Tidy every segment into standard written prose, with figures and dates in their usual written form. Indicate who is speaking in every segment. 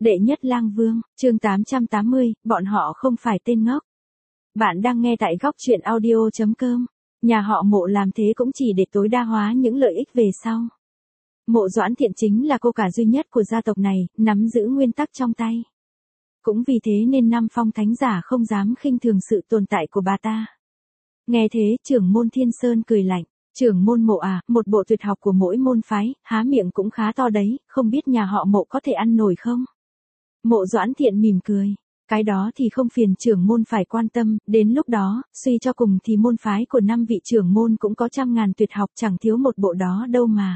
Speaker 1: Đệ nhất lang vương, chương 880, bọn họ không phải tên ngốc. Bạn đang nghe tại góc truyện audio.com. Nhà họ Mộ làm thế cũng chỉ để tối đa hóa những lợi ích về sau. Mộ Doãn Thiện chính là cô cả duy nhất của gia tộc này, nắm giữ nguyên tắc trong tay. Cũng vì thế nên năm phong thánh giả không dám khinh thường sự tồn tại của bà ta. Nghe thế trưởng môn Thiên Sơn cười lạnh. Trưởng môn Mộ à, một bộ tuyệt học của mỗi môn phái, há miệng cũng khá to đấy, không biết nhà họ Mộ có thể ăn nổi không? Mộ Doãn Thiện mỉm cười. Cái đó thì không phiền trưởng môn phải quan tâm, đến lúc đó, suy cho cùng thì môn phái của 5 vị trưởng môn cũng có trăm ngàn tuyệt học chẳng thiếu một bộ đó đâu mà.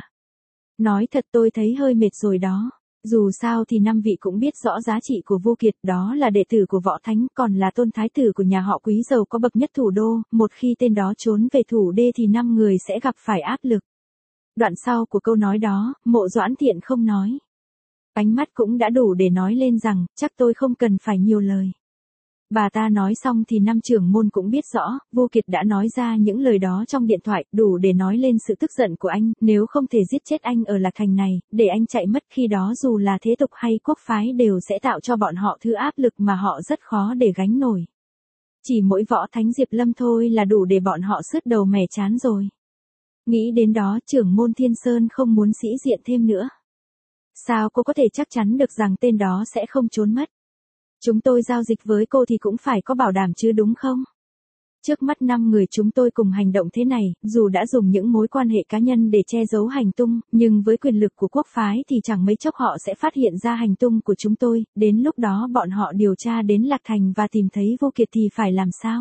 Speaker 1: Nói thật tôi thấy hơi mệt rồi đó. Dù sao thì 5 vị cũng biết rõ giá trị của Vô Kiệt, đó là đệ tử của Võ Thánh, còn là tôn thái tử của nhà họ Quý giàu có bậc nhất thủ đô, một khi tên đó trốn về thủ đê thì 5 người sẽ gặp phải áp lực. Đoạn sau của câu nói đó, Mộ Doãn Thiện không nói. Ánh mắt cũng đã đủ để nói lên rằng, chắc tôi không cần phải nhiều lời. Bà ta nói xong thì 5 trưởng môn cũng biết rõ, Vô Kiệt đã nói ra những lời đó trong điện thoại, đủ để nói lên sự tức giận của anh, nếu không thể giết chết anh ở Lạc Thành này, để anh chạy mất, khi đó dù là thế tục hay quốc phái đều sẽ tạo cho bọn họ thứ áp lực mà họ rất khó để gánh nổi. Chỉ mỗi Võ Thánh Diệp Lâm thôi là đủ để bọn họ sứt đầu mẻ chán rồi. Nghĩ đến đó trưởng môn Thiên Sơn không muốn sĩ diện thêm nữa. Sao cô có thể chắc chắn được rằng tên đó sẽ không trốn mất? Chúng tôi giao dịch với cô thì cũng phải có bảo đảm chứ đúng không? Trước mắt 5 người chúng tôi cùng hành động thế này, dù đã dùng những mối quan hệ cá nhân để che giấu hành tung, nhưng với quyền lực của quốc phái thì chẳng mấy chốc họ sẽ phát hiện ra hành tung của chúng tôi, đến lúc đó bọn họ điều tra đến Lạc Thành và tìm thấy Vô Kiệt thì phải làm sao?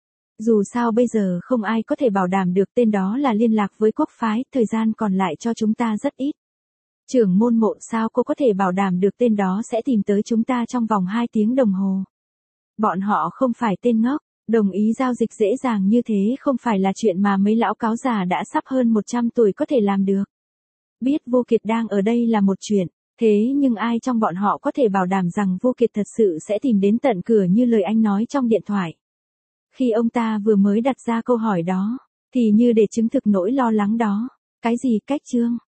Speaker 1: Dù sao bây giờ không ai có thể bảo đảm được tên đó là liên lạc với quốc phái, thời gian còn lại cho chúng ta rất ít. Trưởng môn Mộ, sao cô có thể bảo đảm được tên đó sẽ tìm tới chúng ta trong vòng 2 tiếng đồng hồ? Bọn họ không phải tên ngốc, đồng ý giao dịch dễ dàng như thế không phải là chuyện mà mấy lão cáo già đã sắp hơn 100 tuổi có thể làm được. Biết Vô Kiệt đang ở đây là một chuyện, thế nhưng ai trong bọn họ có thể bảo đảm rằng Vô Kiệt thật sự sẽ tìm đến tận cửa như lời anh nói trong điện thoại? Khi ông ta vừa mới đặt ra câu hỏi đó, thì như để chứng thực nỗi lo lắng đó. Cái gì cách chương?